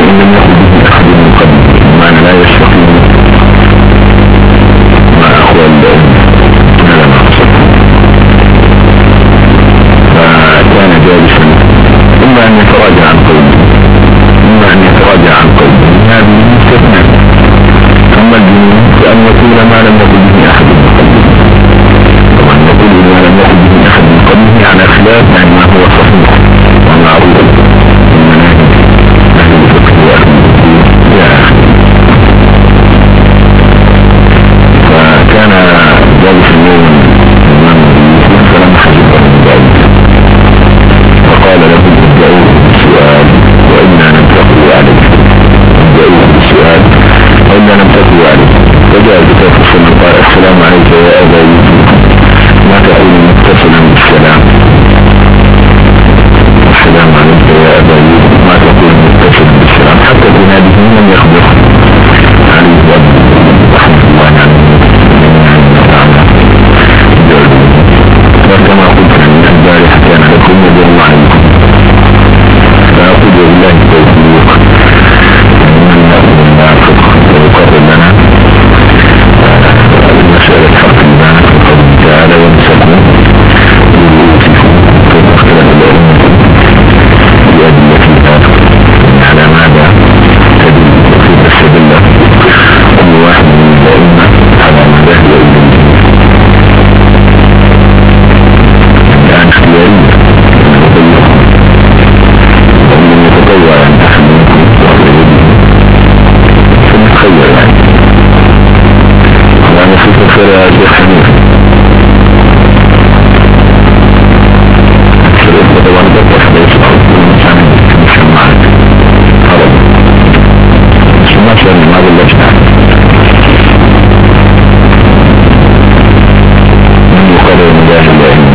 وإن لم يقل به أحد من قبل، بمعنى لا يستقيم مع أقوال هذا ما حصل. فكان جالسا إما أن يتراجع عن قوله هذه مستثنى. أما الجنون فأن يقول ما لم يقل به أحد من قبله، وأن يقول ما لم يقل به أحد من قبله على خلاف ما هو صحيح ومعروف من مناهج أهل الفقه وأهل الدين إلى آخره. فكان جالسا يوما الإمام النووي فلما حجبه داود فقال له ابدأوا بالسؤال وإنا لم تقوا عليه، ابدأوا بالسؤال وإنا لم تقوا عليه. فجاء بكافر من قال السلام عليك يا أبا يوسف، ما تقول متصلا بالسلام؟ السلام عليك يا أبا يوسف، ما تقول متصلا بالسلام؟ حتى في ناديه لم يخبر عليه رحمة الله عليه. وكما قلت من البارحة كان لكم يد الله عليكم، فأقول بالله التوفيق من نأخذ النافق ويقرر لنا المسألة حق الله فقد تعالى ومسكوا ويوسفوا في مختلف الأمة بأدلة على ماذا تدل وكيف تستدل كل واحد من الأمة على ماذا هو الدين. الآن اختيارية ومن يتطوع عن أحد منكم فنتخير وأنا فكرة فلا شيخ حنيف أكثر طبعا بطح ليس أعطي الإنسان المسمعات هرب مسمعات لأنه ما بلشنا من يقال المجاهد لأنه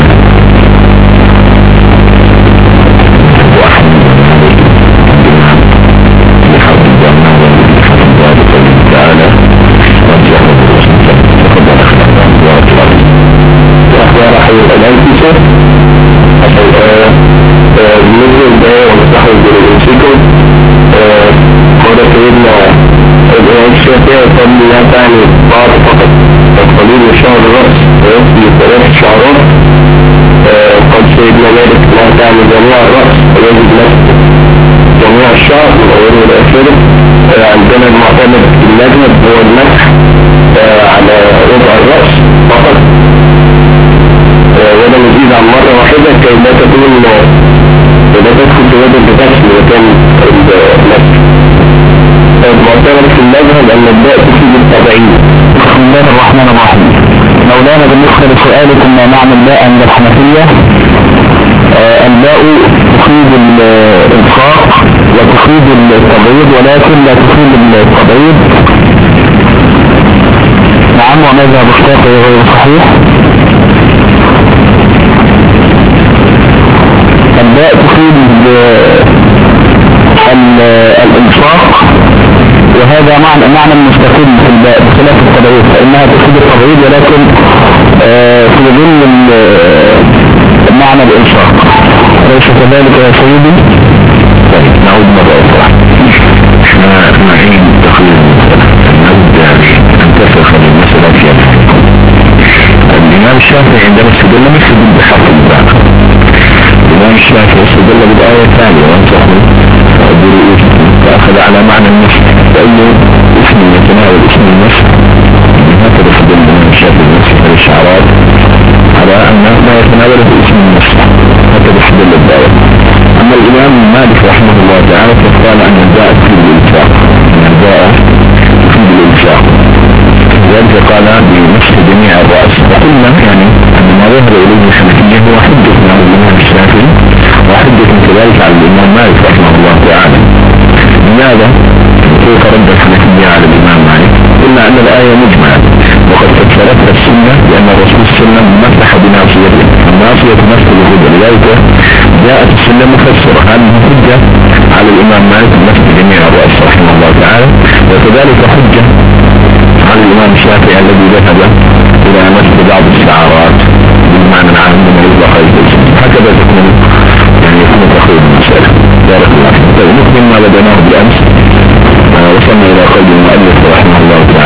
الأنفسة بالنسبة للآية ومستحوذ بالإنسيكم قال سيدنا الإمام الشافعي قبل لا تعني بعض فقط القليل من شعر الرأس ويصلي 3 شعرات. قال سيدنا مالك لا تعني جميع الرأس ويجب نفسه جميع الشعر من أوله إلى آخره. عندنا المعتمد المذهب هو المسح على ربع الرأس فقط ولا نزيد عن مرة واحدة كي لا تكون لا تدخل في وجه بغسل وكان المسح. المعتمد في المذهب أن الباء تفيد التبعيد. بسم الله الرحمن الرحيم. مولانا بالنسبة لسؤالكم ما معنى الباء عند الحنفية؟ الباء تفيد الإلصاق وتفيد التبعيد ولكن لا تفيد التبعيد. نعم، ومذهب الشافعي غير صحيح. الباء تفيد الإلصاق وهذا معنى مستقل في الباء بخلاف التبعيد، فإنها تفيد التبعيد ولكن في ظل معنى الإلصاق. أليس كذلك يا سيدي؟ طيب نعود مرة أخرى. احنا نعيد تقرير نود أن تفرق المسألة في الإمام الشافعي عندما استدل مش بحرف الباء. الإمام الشافعي استدل بالآية الثانية وانصحوا برؤوسكم فأخذ على معنى النسخ، فأي اسم يتناول اسم النسخ هكذا استدل الإمام الشافعي النسخ للشعرات على أن ما يتناول اسم النسخ هكذا استدل الدعوة. أما الإمام مالك رحمه الله تعالى فقال أن الباء تفيد الإلصاق، أن الباء تفيد الإلصاق، ذلك قال بنسخ جميع الرأس. وقلنا يعني أن ما ظهر إليه الحنفية هو حجة على الإمام الشافعي وحجة كذلك على الإمام مالك رحمه الله تعالى. لماذا؟ كيف رد الحنفية على الإمام مالك؟ قلنا أن الآية مجمعة وقد فسرتها السنة لأن الرسول صلى الله عليه وسلم مسح بناصيته، الناصية تمثل الهدى، لذلك جاءت السنة مفسرة. هذه حجة على الإمام مالك بنسخ جميع الرأس رحمه الله تعالى، وكذلك حجة على الإمام الشافعي الذي ذهب إلى مسح بعض الشعارات بالمعنى العام من يطلق الجسم. هكذا تكون يعني يكون تخيل المسألة. بارك الله فيك. نكمل ما بدأناه بالأمس.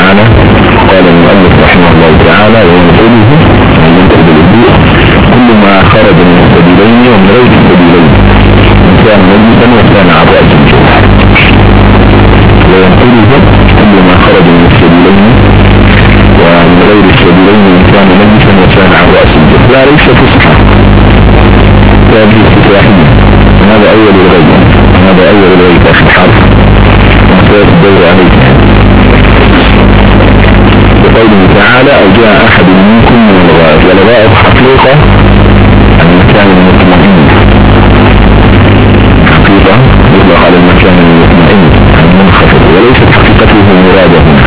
تعالى قال المؤلف رحمه الله تعالى وينقله من ينقل الوضوء كل ما خرج من السبيلين ومن غير السبيلين إن كان مجلسا وكان عباء الجمعة وينقله كل ما خرج من السبيلين ومن غير السبيلين إن كان مجلسا وكان عباء الجمعة لا ليس فسحة هذه استفاحية هذا أول الغيب هذا أول الغيب في الحرف ومسألة الدور عليك بقوله تعالى أو جاء أحد منكم من الغائب والغائب حقيقة المكان المطمئن حقيقة يطلق على المكان المطمئن المنخفض وليست حقيقته مرادة هنا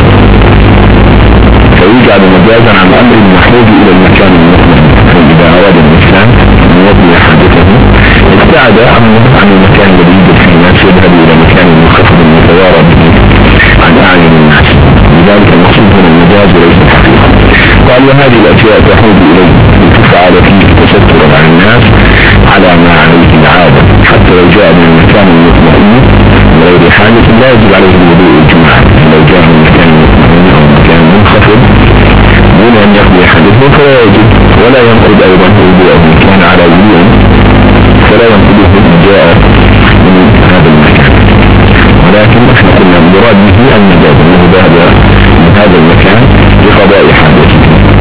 فيجعل مجازا عن أمر المحمود إلى المكان المطمئن فإذا أراد الإنسان أن يطلع حدثه ابتعد عن المكان الذي يوجد فيه الناس يذهب إلى مكان منخفض يتوارى به عن أعين الناس لذلك المقصود من المجاز وليس الحقيقة قال وهذه الأشياء تحوج إليه لتفعل فيه تسترا عن الناس على ما عليه العادة حتى لو جاء من المكان المطمئن من غير حاجة لا يجب عليه الوضوء الجمعة لو جاء من مكان مطمئن أو مكان منخفض دون أن يقضي حدثه فلا يجب ولا ينقض أيضا وضوءه إن كان على وضوء فلا ينقضه إن جاء من هذا المكان ولكن احنا قلنا المراد به المجاز انه ذهب من هذا المكان لقضاء حاجته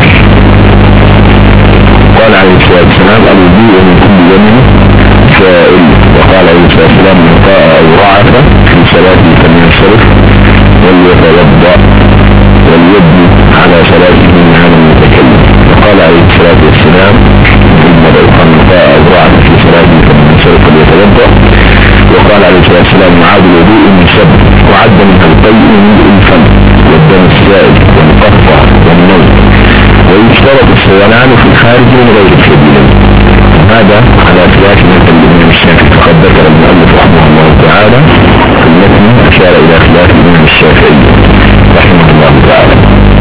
قال عليه الصلاة والسلام الوضوء من كل يوم سائل وقال عليه الصلاة والسلام من قاء أو رعف في صلاته فلينصرف وليتوضأ وليبني على صلاته من هذا المتكلم وقال عليه الصلاة والسلام من قاء أو رعف في صلاته فلينصرف وليتوضأ وقال عليه الصلاة والسلام معاد الوضوء من سبب وعد منها القيء من الفم والدم السائل والقطع والنوم ويشترط السيلان في الخارج من غير السبيل هذا على خلاف مثل الإمام الشافعي فقد ذكر المؤلف رحمه الله تعالى التي أشار إلى خلاف الإمام الشافعي رحمه الله تعالى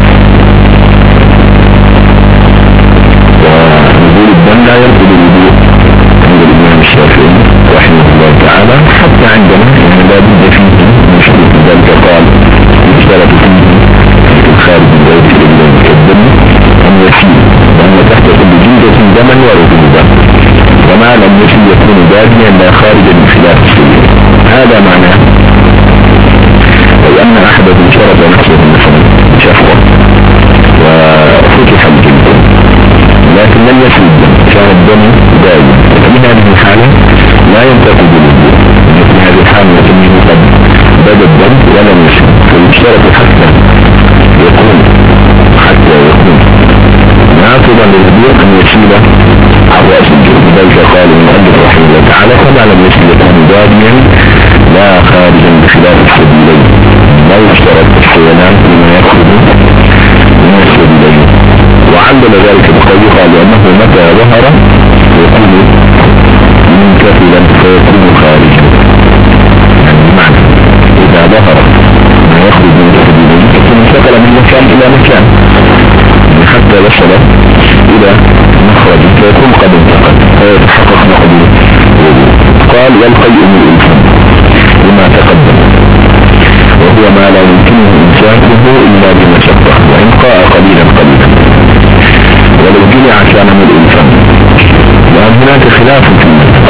ونزول الدم لا ينقض الوضوء عند الإمام الشافعي رحمه الله تعالى حتى عندنا يعني لا بد فيه من شروط ذلك قال يشترط فيه في الخارج من غير السبيل كالدم أن يسيل وأن تحت كل جلدة دما ورطوبة وما لم يسيل يكون داجيا لا خارجا من خلاف السبيل هذا معناه وأن أحدهم شرط نفسه مثلا شفوة وفتح الجلد لكن لم يسيل الدم كان الدم داجيا فمن هذه الحالة لا ينتقد الوضوء في هذه الحالة يسميه قد بدا الدم ولم يسيل فيشترط حتى يكون ناقضا للوضوء أن يسيل عن رأس الجلد ذلك قال المؤلف رحمه الله تعالى فما لم يسيل يكون داجيا لا خارجا بخلاف السبيلين لا يشترط السيلان فيما يخرج من السبيلين وعلل ذلك بقوله قال لأنه متى ظهر يكون منكفلا فيكون خارجا يعني بمعنى إذا ظهر ما يخرج من السبيلين يكون انتقل من مكان إلى مكان حتى وصل إلى مخرج فيكون قد انتقل فيتحقق نقضه قال والقيء من الإنسان لما تقدم وهو ما لا يمكنه إنسانه إلا بمشقة وإن قاء قليلا ولو جمع كان من الإنسان لأن هناك خلاف في المذهب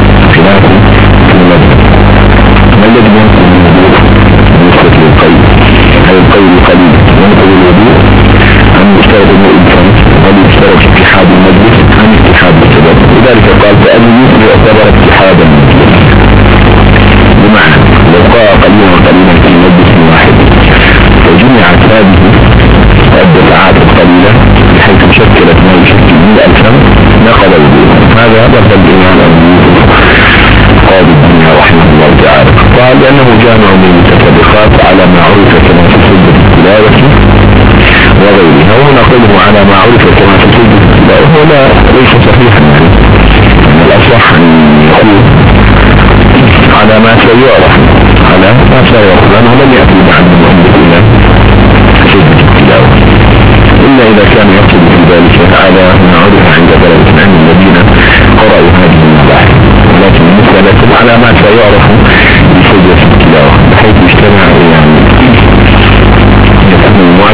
ما الذي ينقض الوضوء بالنسبة للقيء هل القيء قليل ينقض الوضوء أن يشترط الإنسان هل يشترط اتحاد المجلس أم اتحاد السبب لذلك قال فأجل يعتبر اتحاد المجلس بمعنى لو قاء قليلا في مجلس واحد وجمعت هذه الدفعات القليلة بحيث شكلت ما يشكل من الألفم نقض الوضوء هذا ذكر الإمام أبو يوسف قاضي الدنيا رحمه الله تعالى قال لأنه جامع من المتفرقات على ما عرف كما في سجد التلاوة وغيرها وهنا قوله على ما عرف كما في سجد التلاوة هو ليس صحيحا يعني الأصح أن يقول على ما سيعرف لأنه لم يأتي بعد المؤلف إلى سجد التلاوة إلا إذا كان يقصد في ذلك على ما عرف عند ثلاثة عن الذين قرأوا هذه المباحث ولكن المسألة على ما سيعرف بسجد التلاوة بحيث يجتمع يعني يكون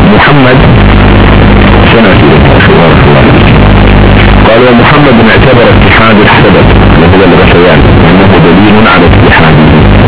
محمد سنة قال ومحمد اعتبر اتحاد السبب وهو الغثيان لأنه دليل على اتحاده،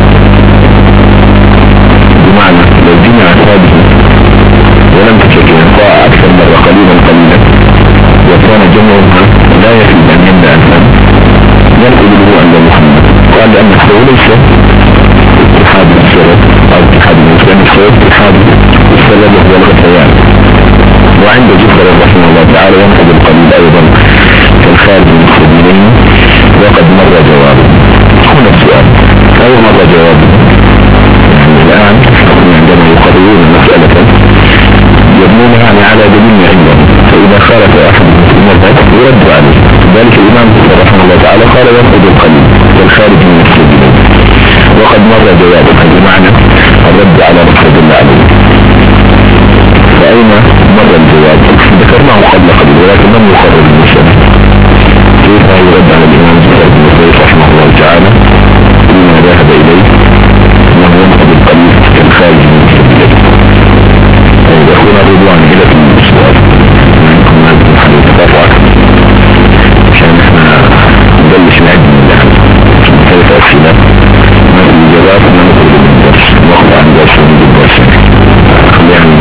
بمعنى لو جمع ثابت ولم تشكل انقاء أكثر مرة قليلا وكان جمعها لا يفيد أن يمنع الفم ينقل له عند محمد. قال لأن السبب ليس اتحاد السبب أو اتحاد المسلم، السبب اتحاد السبب وهو الغثيان. وعند جفر رحمه الله تعالى ينقل القليل أيضا كالخارج من السبيلين وقد مر جوابه. هنا السؤال أي مر جوابه؟ يعني الآن عندما يقررون مسألة يبنونها على دليل عندهم، فإذا خالف أحد المذهب يرد عليه. ذلك الإمام رحمه الله تعالى قال ينقل القليل كالخارج من السبيلين وقد مر جوابه، بمعنى الرد على ما استدل عليه. فأين مر الجواب؟ ذكرناه قبل قليل ولكن لم يقرر المسألة. كيف يرد على الإمام جفر بن زيد رحمه الله تعالى لما ذهب إليه أنه ينقل القليل كالخارج من السبيلين؟ يكون الرضوان إلى السؤال منكم نازل محل التفرع عشان احنا نبلش نعد من داخل كيف أسئلة ما في إجابات ما نقول بالدرس نقضى عن درس ونجد درس خلينا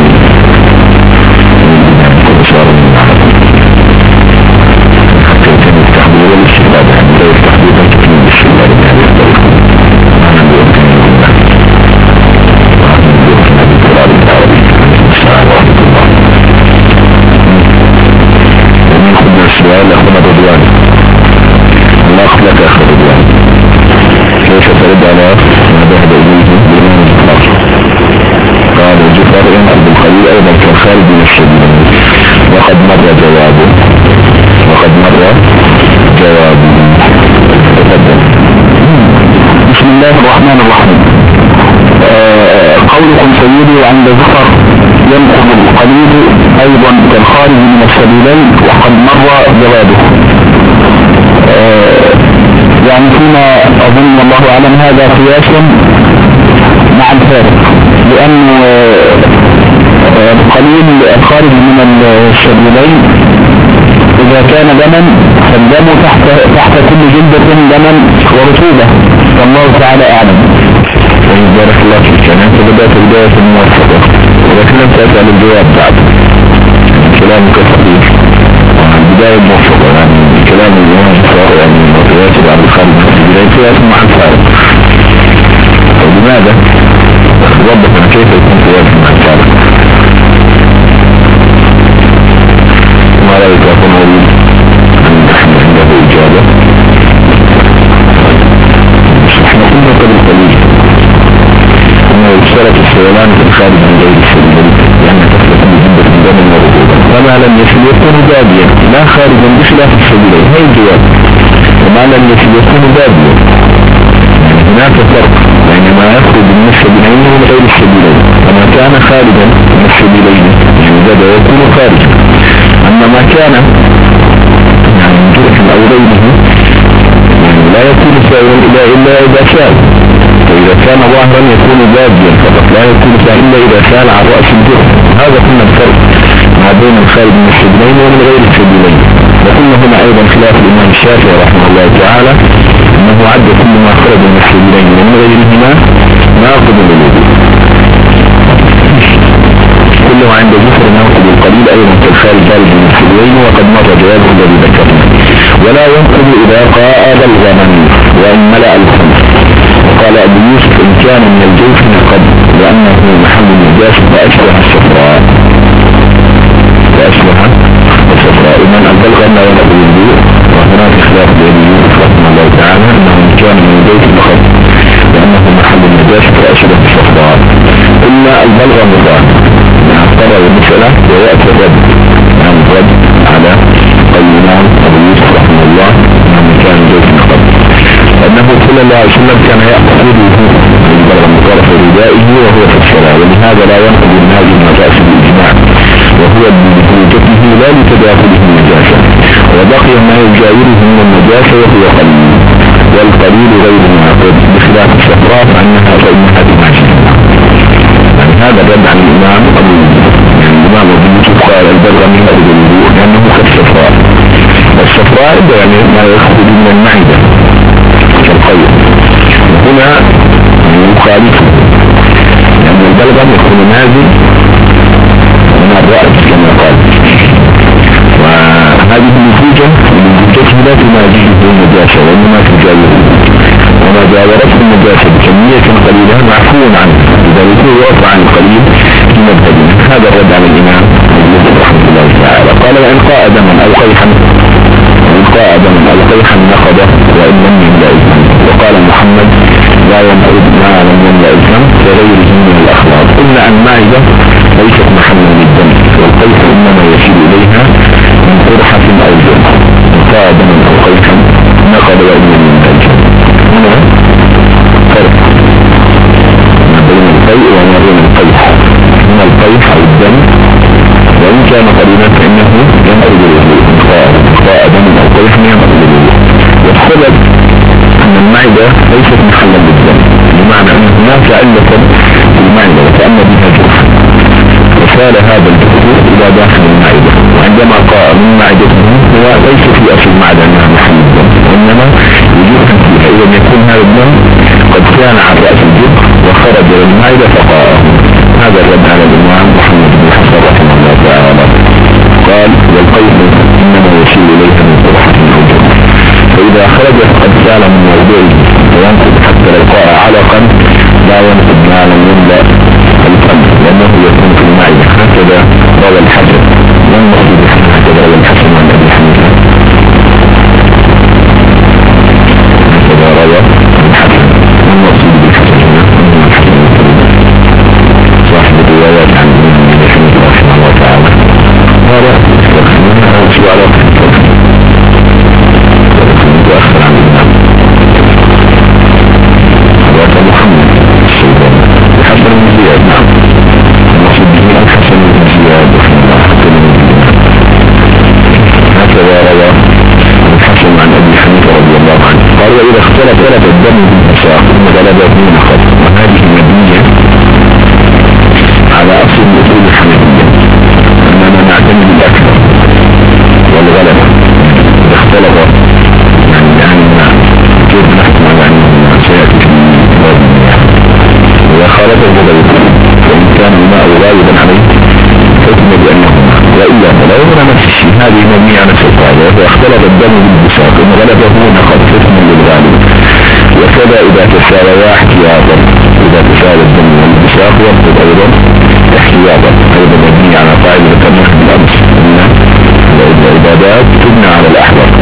كل صار من العرب حتى يتم التحضير والاستفاد عن ذلك تحضيرا تكمل بالسؤال بهذه الطريقة ما نقول كمية السؤال أخونا رضوان الله أخلق أخي رضوان كيف ترد على ما ذهب إليه الإمام جفر؟ قال جفر ينقل بالقليل أيضا كالخارج من السبيل وقد مر جوابه بسم الله الرحمن الرحيم. قولكم سيدي عند جفر ينقل القليل أيضا كالخارج من السبيلين وقد مر جوابه، يعني فيما أظن الله أعلم هذا قياس مع الفارق، لأن القليل الخارج من السبيلين إذا كان دما فالدم تحت كل جلدة دما ورطوبة، والله تعالى أعلم. بارك الله فيك. أنت بدأت بداية موفقة ولكن لم تسأل الجواب بعد. كلامك صحيح بداية موفقة، يعني كلام الإمام جفر يعني يجب على الخارج من السبيلين قياس مع الفارق. لماذا؟ ربنا كيف يكون قياس مع الفارق؟ ما رأيك أكون أريد أن نحن عنده إجابة؟ احنا كنا قبل قليل أنه يشترك السيلان في الخارج من غير السبيلين لأنها تخلق من جدة الدم والرطوبة، فما لم يصل يكون باديا لا خارجا بخلاف السبيلين. هي الجواب. وما لم يصل يكون باديا، يعني هناك فرق بين ما يخرج من السبيلين ومن غير السبيلين. فما كان خارجا من السبيلين يعني بدأ يكون خارجا، أما ما كان يعني من جرح أو غيره يعني لا يكون سائلا إلا إذا سال، فإذا كان ظاهرا يكون باديا فقط، لا يكون سائلا إلا إذا سال عن رأس الجرح. هذا كنا الفرق ما بين الخارج من السبيلين ومن غير السبيلين. وكنا هنا أيضا خلاف الإمام الشافعي رحمه الله تعالى أنه عد كل ما خرج من السبيلين ومن غيرهما ناقض للوضوء، كله عند جفر ناقض القليل أيضا كالخارج من السبيلين وقد مر جوابه الذي ذكرنا. ولا ينقض إذا قاء بلغما وإن ملأ الخمر. وقال أبو يوسف إن كان من الجوف نقض لأنه محل النجاسة فأشبه الصفراء ومن البلغ لا ينقض الوضوء. وهناك خلاف بين يوسف رحمه الله تعالى أنه إن كان من الجوف نقض لأنه محل النجاسة فأشبه الصفراء. إلا البلغ مضاد مع الطرى والمسألة ويأتي الرد عن الرد على الإمام أبو يوسف رحمه الله أنه كان جوف نقض، لأنه صلى الله عليه وسلم كان يأخذ البلغ من طرف ردائه وهو في الصلاة، ولهذا لا ينقض من هذه النجاسة بالإجماع، وهو بوجوده لا لتداخله النجاسة، وبقي ما يجاوره من النجاسة وهو قليل، والقليل غير معقد بخلاف الصفراء فإنها بمعجزة. يعني هذا الرد عن الإمام أبو يوسف. يعني الإمام القواعد يعني ما يخرج من المعدة كالقيء. هنا يخالفه لأن البلغم يكون نازل من الرأس كما قال، وهذه النتيجة لا تنازله النجاسة وإنما تجاوزه، وما جاورته النجاسة بكمية قليلة معفو عنه، لذلك يعفى عن القليل في مبتدئ. هذا الرد على الإمام رحمه الله تعالى. قال وإن قاء دما أو قيحا نقضه وإن لم يملأ الفم. وقال محمد لا ينقض ما لم يملأ الفم وغيره من الأخلاق، إلا أن المعدة ليست محلا للدم، والقيح إنما يشير إليها من قرحة أو جرح. قاء دما أو قيحا نقض وإن لم يملأ الفم. هنا فرق ما بين القيء وما بين القيح. من القيح أو الدم وإن كان قليلا فإنه ينقض الوضوء. قاء دما أو قيحا ينقض الوضوء. والسبب أن المعدة ليست محلا للدم، بمعنى أن هناك علة في المعدة وتأمل بها جرح، وسال هذا الجرح إلى داخل المعدة، وعندما قاء من معدته هو ليس في أصل المعدة أنها محل الدم، وإنما يجرح فيها. إذا يكون هذا الدم قد كان عن رأس الجرح وخرج إلى المعدة فقاءه. هذا الرد على الإمام محمد بن حسن رحمه الله تعالى. قال والقيح إنما يشير إليها من قرحة أو جرح، فإذا خرج فقد سال من موضوعه وينقض، حتى لو قاء علقا لا ينقض ما لم يملأ الفم لأنه يكون في المعدة. هكذا روى الحسن والمصيب هكذا روى الحسن عن أبي حنيفة. هكذا روى الحسن والمصيب بالحسن صاحب الروايات عن أبي حنيفة رحمه الله تعالى. هذا استخدمنا شو على أخبر عن الإمام هذا محمد الحسن بن زياد. نعم المقصود به الحسن بن زياد رحمه الله. هكذا روى الحسن عن أبي حنيفة رضي الله عنه قال وإذا اختلط الدم بالمساق ثم غلبه نقض. وهذه مبنية على أصل الأصول الحنفية أننا نعتمد الأكثر والغلبة. إذا اختلط كيف نحكم على أنه سيأتي في باب المياه؟ إذا خالطه غيره وإن كان الماء غالبا عليه حكم بأنه وإلا فلا يمنع نفس الشيء. هذه مبنية على نفس القاعدة. إذا اختلط الدم بالبساط إن غلبه نقض حكم للغالب. وكذا إذا تساويا احتياطا، إذا تساوي الدم والبساط ينقض أيضا احتياطا، أيضا مبنية على قاعدة ذكرناها بالأمس أن العبادات تبنى على الأحوال.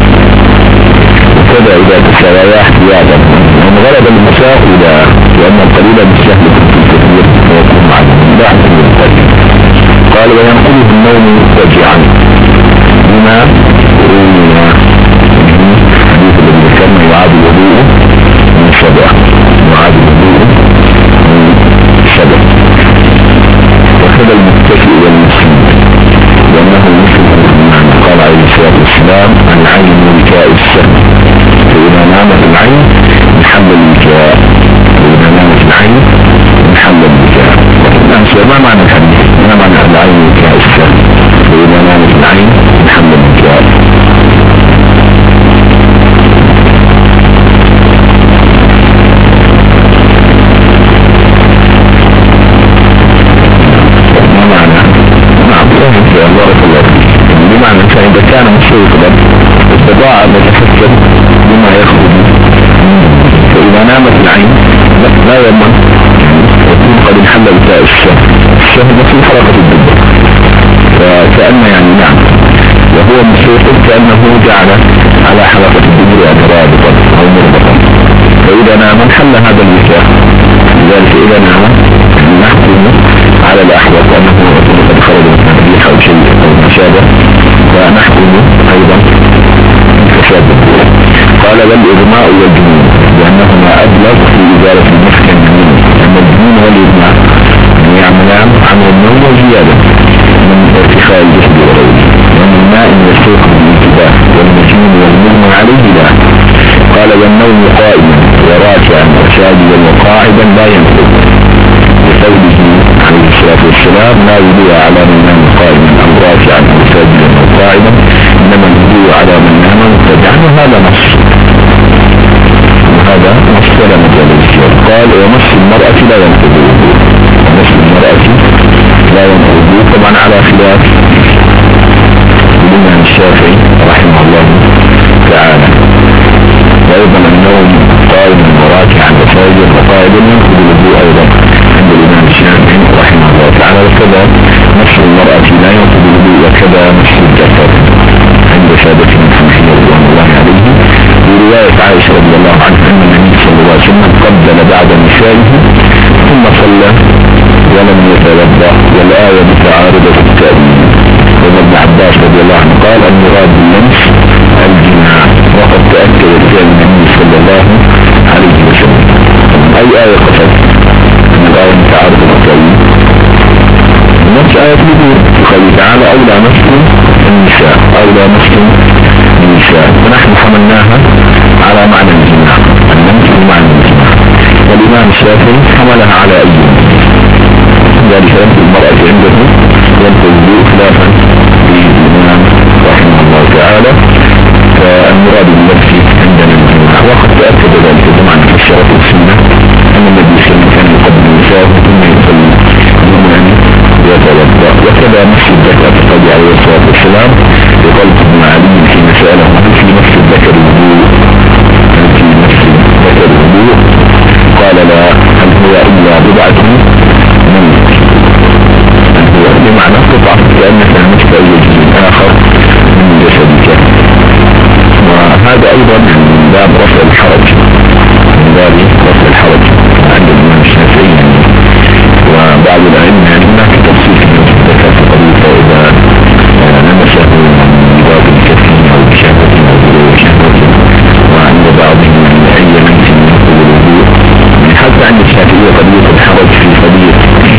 وكذا إذا تساويا احتياطا وإن غلب المساق لأن القليل بالسهل في الكثير ويكون معلوم لا حكم للقليل. قال وينقض النوم مضطجعا بما روينا حديث الذي ذكرنا يعاد الوضوء من سبع، يعاد الوضوء من سبع. وكذا المتكئ والمسلم لأنه المسلم المعنى. قال عليه الصلاة والسلام العين وكاء السهم، فإذا نامت العين محل الوكاء، فإذا نامت العين محل الوكاء. ما معنى الحديث؟ ما معنى العين وكاء السهم؟ فإذا نامت العين محل الوكاء. ما معنى؟ نعم فهمت يا بارك الله فيك. بمعنى فإذا كان مشروطا استطاع أن يتفكر بما يخرج، فإذا نامت العين لا يضمن يكون قد انحل وكاء الشهد في حركة الدبر، فكأن يعني نعم وهو مشروط كأنه جعل على حركة الدبر يعني رابطا أو مربطا، فإذا نام انحل هذا الوكاء. لذلك إذا نام نحكم على الأحوال أنه قد خرج من الريح أو شيء أو مشابه، ونحكم أيضا فساد. قال والإغماء والجنون لأنهما أبلغ في إزالة المسكن منه، أما الجنون والإغماء يعملان عمل النوم وزيادة من ارتخاء الجسد وغيره، ومن ماء يسوق بالانتباه، والمجنون والمغمى عليه لا. قال والنوم قائما وراكعا وساجدا وقاعدا لا ينفذ، بقوله عليه الصلاة والسلام لا وضوء على من نام قائما أو راكعا أو ساجدا أو قاعدا، إنما الوضوء على من نام وهذا نص ولا مجال للزيادة. قال ومس المرأة لا ينقض الوضوء، مس المرأة لا ينقض الوضوء طبعا على خلاف الإمام الشافعي رحمه الله تعالى، وأيضا النوم قائم وراكعا وساجد وقائد ينقض الوضوء أيضا عند الإمام الشافعي رحمه الله تعالى، وكذا مس المرأة لا ينقض الوضوء، وكذا مس الجسد عند سادتنا الحنفية رضوان الله عليه. برواية عائشة رضي الله عنها أن النبي صلى الله عليه وسلم قبل بعد نسائه ثم صلى ولم يتوضأ، والآية متعارضة التأويل. وابن عباس رضي الله عنه قال المراد باللمس الجماع، وقد تأكد فعل النبي صلى الله عليه وسلم. أي آية قصد أن الآية متعارضة التأويل؟ نفس آية الوضوء قال تعالى أولى مسلم النساء، أولى مسلم النساء، ونحن حملناها على معنى الجماع، اللمس بمعنى الجماع، والإمام الشافعي حملها على أي ذلك لمس المرأة عنده ينقض الوضوء خلافا للإمام رحمه الله تعالى. فالمراد باللمس عندنا الجماع، وقد تأكد ذلك جمعا في الشرف والسنة أن النبي صلى الله عليه وسلم كان يقدم النساء ثم يصلي يوما يتوضأ. وكذا مس الذكر قد عليه الصلاة والسلام لقلب ابن علي حين سأله هل في مس الذكر الوضوء، هل في مس الذكر الوضوء؟ قال لا، هل هو إلا بضعة منك، هل هو بمعنى قطعة كأنك مسك أي جزء آخر من جسدك. وهذا أيضا من باب رفع الحرج، من باب رفع الحرج عند الإمام الشافعي، وبعض العلم يعني هناك تفصيل في الذكر في قضية إذا لمسه بباب الكفين أو بشهوة أو بشهوة، وعند بعضهم من أي لمس ينقض الوضوء. حتى عند الشافعية قضية الحرج في قضية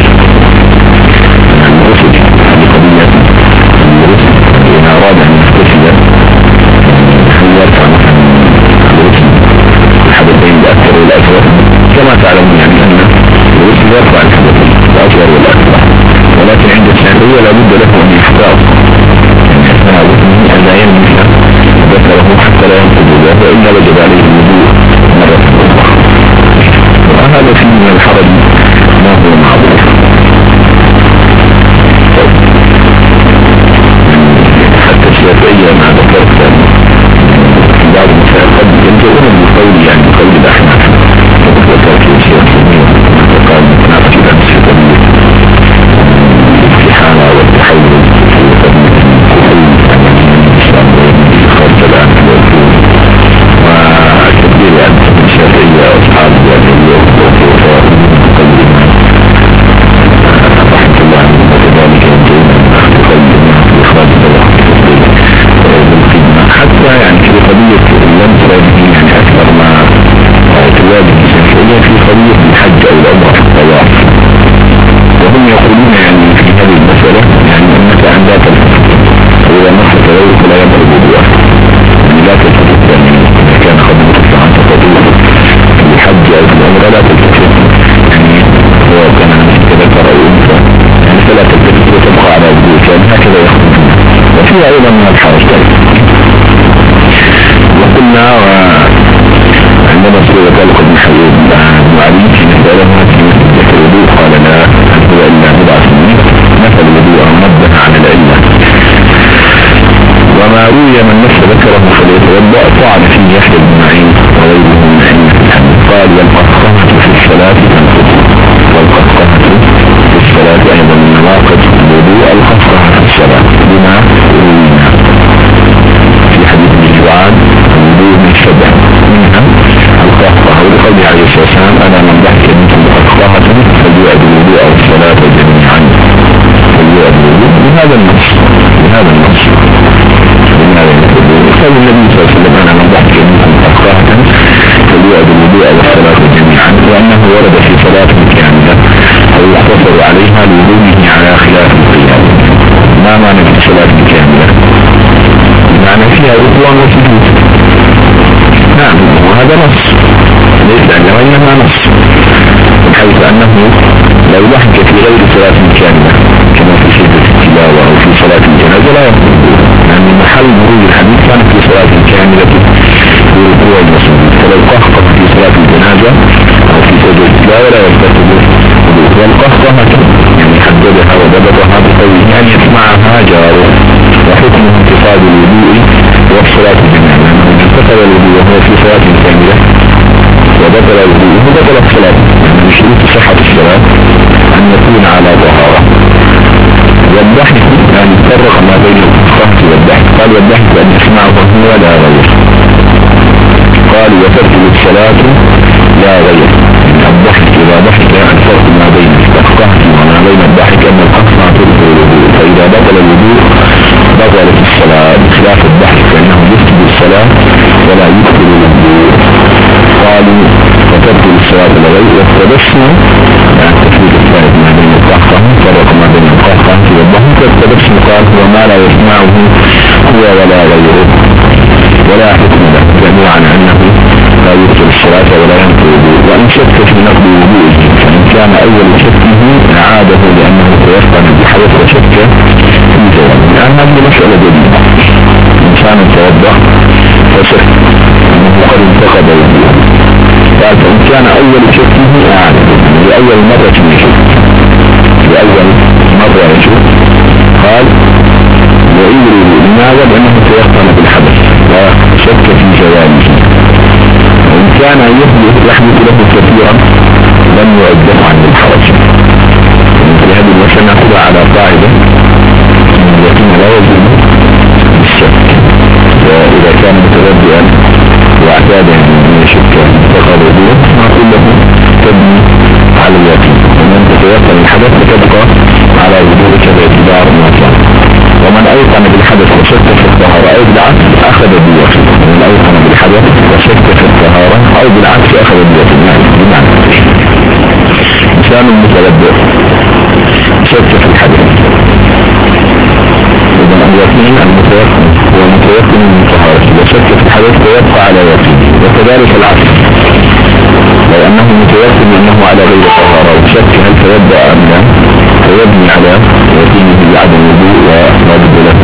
الغسل، هذه قضية الغسل إن أراد أن يغتسل هل يرفع مثلا الغسل الحدثين الأكثر والأكبر، كما تعلمون يعني أن الغسل يرفع الحدثين الأكبر والأكبر، ولكن عند الشافعية لابد له أن يحتاط يعني أثناء غسله أن لا يلمس ذكره حتى لا ينقض الوضوء، وإلا وجب عليه الوضوء مرة أخرى. وهذا فيه من الحرج ما هو معروف. حتى الشافعية مع ذكرت بعض المسائل قد يلجؤون بالقول يعني بقول الأحناف، وذكرت الشيخ قال نتناقش الأمس في قضية الاستحالة والتحول في قضية الكفر عن الإسلام وخارج الآن وتبديل عن الشافعية وأصحاب الجاهلية رحمة الله عنه، وكذلك ينتهون من أخذ قلبنا في إخراج الله حتى يعني في قضية اللمس يعني أكثر ما تواجه الشافعية في قضية الحج أو العمرة في الطواف، وهم يقولون يعني في هذه المسألة يعني أنك عن ذات الفتح وإذا نصف غيرك لا يمر بوضوء، يعني لا تلتفت، يعني إذا كان خدمتك عن تطوف في الحج أو في العمرة لا تلتفت، يعني هو كان عنك ذكر أو أنثى يعني فلا تلتفت وتبقى على وضوء، يعني هكذا يخرج وفيها أيضا من الحرج. وقلنا عندما سئل طلق بن حبيب بن علي في مسألة في ذكر الوضوء قال لا، هل هو إلا بضع سنين، نفى الوضوء ونبه عن العلة. وما روي من نفس ذكره فليتوضأ طعن فيه يحيى بن معين وغيره من أئمة الحديث. قال والقهقهة في الصلاة تنقض، والقهقهة في الصلاة أيضا من نواقض الوضوء القهقهة في الصلاة بما روينا في حديث الجوعان الوضوء من شبه منها القهقهة، ولقوله عليه الصلاة والسلام أنا من ضحك منكم بقهقهة فليؤد الوضوء أو الصلاة جميعا، فليؤد الوضوء بهذا النص قال النبي صلى الله عليه وسلم أنا من ضحك منكم بقهقهة فليؤد الوضوء أو الصلاة جميعا، وأنه ورد في صلاة كاملة أو يقتصر عليها لوضوءه على خلاف القيام. ما معنى في صلاة كاملة؟ معنى فيها ركوع وسجود، نعم، وهذا نص ليس عندما إنما نص، من حيث أنه لو ضحك في غير صلاة كاملة كما في سجدة التلاوة أو في صلاة الجنازة لا يقول، يعني محل مرور الحديث كان في صلاة كاملة الصلاة ولا يرتكب الوضوء. والقهقهة يعني حددها وضبطها بقوله أن يسمعها جاره، وحكم انتقاد الوضوء والصلاة جميعا، لأنه انتقد الوضوء وهو في صلاة كاملة وبطل الوضوء وبطل الصلاة، يعني من شروط صحة الصلاة أن يكون على طهارة. والضحك يعني فرق ما بين القهقهة والضحك، قال والضحك أن يسمعه هو لا غير، قال وتبطل الصلاة لا غير. الضحك إذا ضحك الفرق ما بين القهقهة وما بين الضحك أن القهقهة تبطل الوضوء، فإذا بطل الوضوء بطلت الصلاة، بخلاف الضحك فإنه يفسد الصلاة ولا يبطل الوضوء. قالوا وتبطل الصلاة لا غير. والتبسم يعني التفريق الثالث ما بين القهقهة، فرق ما بين القهقهة والضحك. والتبسم قال هو ما لا يسمعه هو ولا غيره ولا حكم له، يعني عن أنه لا يبطل الصلاة ولا ينقض الوضوء. وإن شك في نقض وضوءه فإن كان أول شكه أعاده لأنه تيقن بحدث وشك في جواب. الآن هذه مسألة جديدة، إنسان توضأ فشك أنه قد انتقض وضوءه، فإن كان أول شكه أعاده لأول مرة يشك، لأول مرة يشك قال وإن لماذا؟ لأنه تيقن بالحدث وشك في جوابه. وإن كان يحدث له كثيرا لم يعده عن الحرج. في هذه المسألة نأخذ على قاعدة اليقين لا يزول بالشك، وإذا كان متوضئا واعتاد أن يشك انتقض وضوءه نقول له تبني على اليقين، ومن تتيقن الحدث فتبقى على وضوءك باعتبار ما كان. ومن أيقن بالحدث وشك في الطهارة أو بالعكس أخذ باليقين. ومن أيقن بالحدث وشك في الطهارة أو بالعكس أخذ باليقين. بمعنى إنسان متوضئ شك في الحدث، إذن اليقين المتيقن هو متيقن من الطهارة، وشك في الحدث فيبقى على يقينه. وكذلك العكس، لو أنه متيقن أنه على غير طهارة وشك هل توضأ أم لا فيبني على يقينه بعدم الوضوء ولا بد له.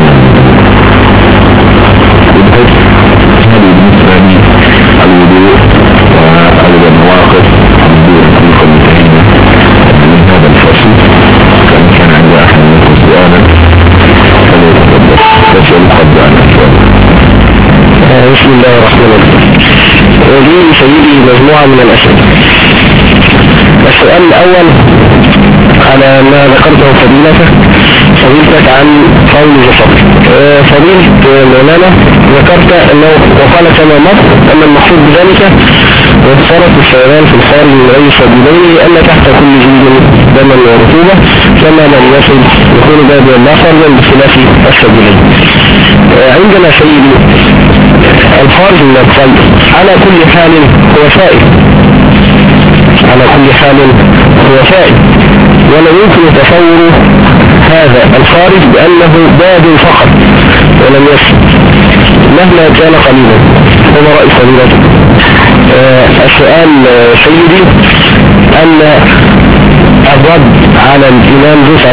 هذه بالنسبة للوضوء والمواقف الوضوء الحقيقة المتهينة من هذا الفصل. فإن كان عند أحد منكم سؤالا فليتفضل تسأل قبل أن أسأل. بسم الله الرحمن الرحيم. أولي سيدي مجموعة من الأسئلة. السؤال الأول على ما ذكرته فضيلتك عن قول جفر. فضيلة مولانا ذكرت أنه وقال كما مر أن المقصود بذلك وصارت السيران في الخارج من غير سبيلين لأن تحت كل جلد دما ورطوبة كما لم يصل يكون بابا لا خارجا بخلاف السبيلين. عندنا سيدي الخارج من القلب على كل حال هو سائل، على كل حال هو سائل، ولا يمكن تصور هذا الخارج بأنه باب فقط ولم يصل مهما كان قليلا. هو رأي فضيلتك. السؤال سيدي أن الرد على الإمام جفر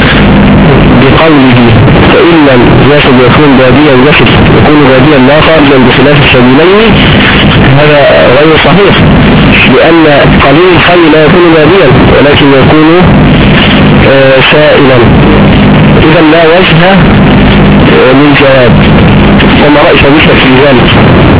بقوله فإن لم يصل يكون باديا يصل يكون باديا لا خارجا بخلاف السبيلين، هذا غير صحيح، لأن قليل الخير لا يكون باديا ولكن يكون سائلا، إذا لا وجه للجواب. وما رأي فضيلتك في ذلك؟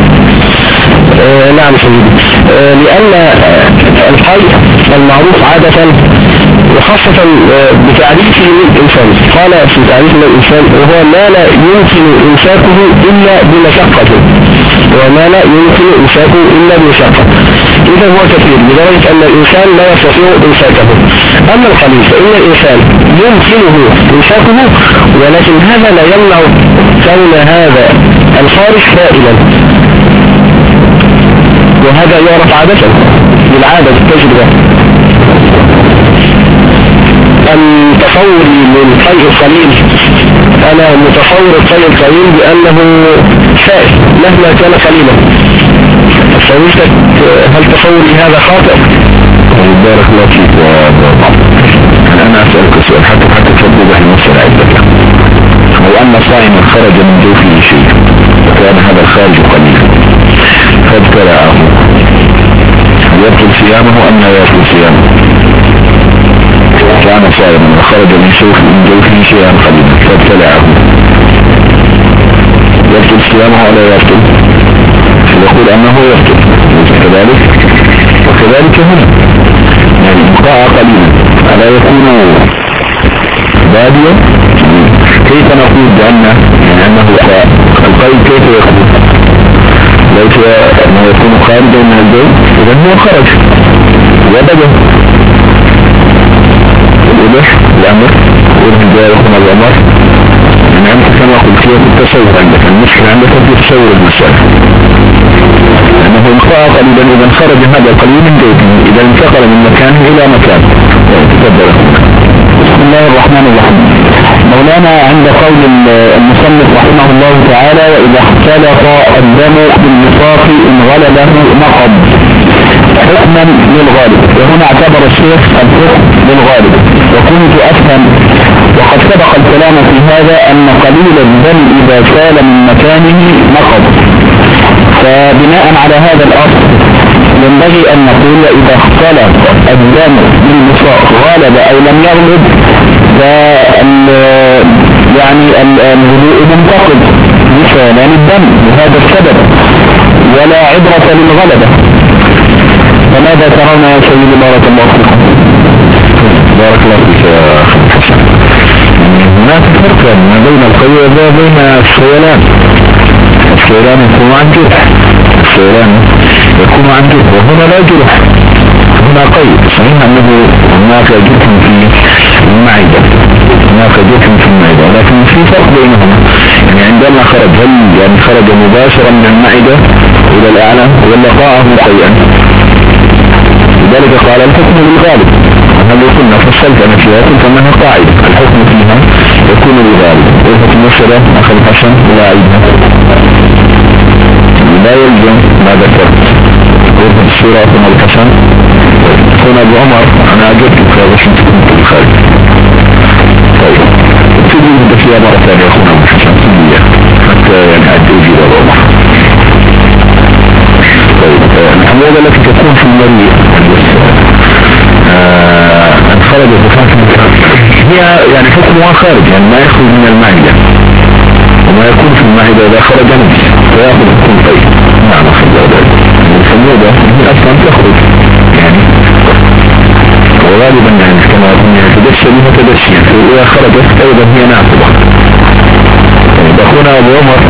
نعم سيدي. لأن الخير المعروف عادة وخاصة بتعريفه للإنسان، قال في تعريف للإنسان وهو ما لا يمكن إمساكه إلا بمشقة، وما لا يمكن إمساكه إلا بمشقة، إذا هو كثير لدرجة أن الإنسان لا يستطيع إمساكه. أما القليل فإن الإنسان يمكنه إمساكه، ولكن هذا لا يمنع كون هذا الخارج سائلا، وهذا يعرف عادة بالعادة بالتجربة. أن تصوري للقيء القليل أنا متصور القيء القليل بأنه سائل مهما كان قليلا. فسألتك هل تصوري هذا خاطئ؟ بارك الله فيك. أنا أسألك سؤال حتى تفضل المسألة عدة. هو أن صائما خرج من جوفه شيء وكان هذا الخارج قليلا فابتلعه، يبطل صيامه أم لا يبطل صيامه؟ كان صائما وخرج من جوفه شيئا قليلا فابتلعه، يبطل صيامه ولا يبطل؟ يقول أنه يبطل كذلك، وكذلك هنا يعني بقاء قليلا ألا يكون باديا؟ كيف نقول بأنه يعني أنه القيد كيف يكون؟ ليس أنه يكون خارجا من البيت إذن هو خرج وبدأ الإبح الأمر وإذن جاء يكون الأمر يعني أنت كما قلت فيه التصور عندك، المشكلة عندك في تصور المسألة لأنه انقطع قليلا إذا خرج هذا القليل من بيته إذا انتقل من مكان إلى مكان. تفضل. بسم الله الرحمن الرحيم. مولانا عند قول المصنف رحمه الله تعالى وإذا اختلط الدم بالمصاف إن غلبه نقض حكما للغالب، وهنا اعتبر الشيخ الحكم للغالب، وكنت أفهم وقد سبق الكلام في هذا أن قليل الدم إذا سال من مكانه نقض. فبناء على هذا الأصل ينبغي أن نقول إذا اختلط الدم بالمصاف غالب أو لم يغلب يعني الوضوء منتقد بسالان الدم بهذا السبب ولا عبرة للغلبة. فماذا ترون يا سيدي؟ بارك الله فيكم. بارك الله فيك يا حسن. هناك فرق ما بين القيد وبين السيلان. السيلان يكون عن جرح، السيلان يكون عن جرح وهنا لا جرح، هنا قيد. صحيح أنه هناك جرح في المعدة، هناك جرح في المعدة، ولكن في فرق بينهما. يعني عندما خرج هل يعني خرج مباشرا من المعدة إلى الأعلى ولا طاعه قيئا؟ لذلك قال الحكم للغالب. هل قلنا فصلت أنا فيها قلت أنها قاعدة الحكم فيها يكون للغالب. والحكم مشرة أخذ الحسن ولا عيدها لا يلزم ما ذكرت وفق الصورة ثم الحسن. هنا أبو عمر أنا أجبتك يا باشا تكون في الخارج. طيب تجي فيها مرة ثانية يا أخونا أبو حسن حتى يعني أدي أجيب أبو عمر. طيب الحموضة التي تكون في المريء أن خرج هي يعني حكمها خارج، يعني ما يخرج من المعدة وما يكون في المعدة إذا خرج نفس فيأخذ حكم طيب. نعم أخذ ذلك. الحموضة هي أصلا تخرج يعني وغالبا يعني كما أقول تدشى بها تدشيا فإذا خرجت أيضا هي ناقضة. طيب أخونا أبو عمر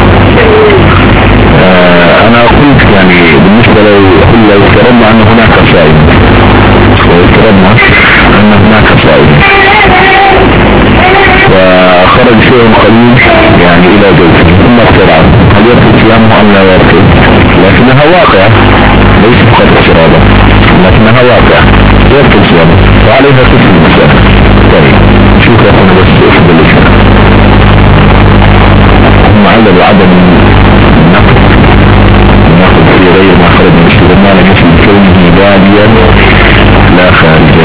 أنا قلت يعني بالنسبة لو افترضنا أن هناك فائد وافترضنا أن هناك فائد وخرج شيء قليل يعني إلى جوفه ثم افترعه هل يبطل صيامه أم لا يبطل؟ لكنها واقعة ليس فقط افتراضا لكنها واقعة يبطل صيامه وعليها تسلم المسألة. طيب شوف يا أخونا بس أفضل الإسلام هم علّوا عدم النقد في غير ما خرج من الشروط ما لم يكن كونه باديا لا خارجا.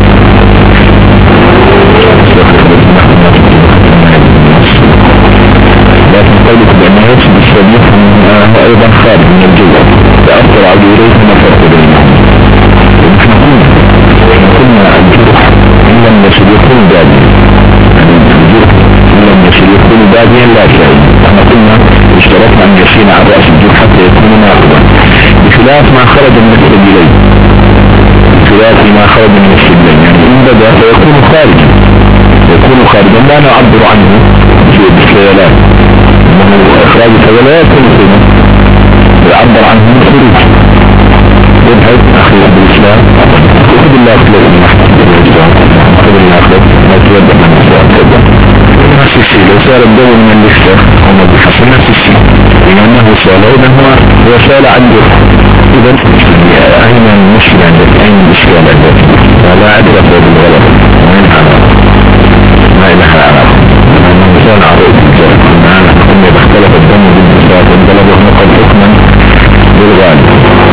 لكن قولك بأنه يكسب السبيل هو أيضا خارج من الجزء تأثر عدوريه ثم فرق بينهم. ونحن قلنا الجرح إن لم يصل يكون باديا، يعني الجرح إن لم يصل يكون باديا لا شيء. نحن قلنا اشترطنا أن يسين على رأس الجرح حتى يكون ناقضا بخلاف ما خرج من السبيلين، بخلاف ما خرج من السبيلين يعني إن بدأ فيكون خارجا، يكون خارجا لا نعبر عنه في السيلات إنه إخراج السيلات والسنة يعبر عنه من خروج. يبحث أخي عبد الإسلام خذ الله أخذ ما تودع من الإسلام تودع نفس الشيء. لو سال الدول من الاختار هم بحسن نفس الشيء لأنه سال إذن هو سال عن جرح. إذن أين المشكلة عندك؟ أين الإشكال عندك؟ فلا عدرة بالغلط وين على ما إلها علاقة لأنه مثال عروض الجرح معنا قلنا إذا اختلف الدم بالنسبات انقلبه نقل حكما بالغالب.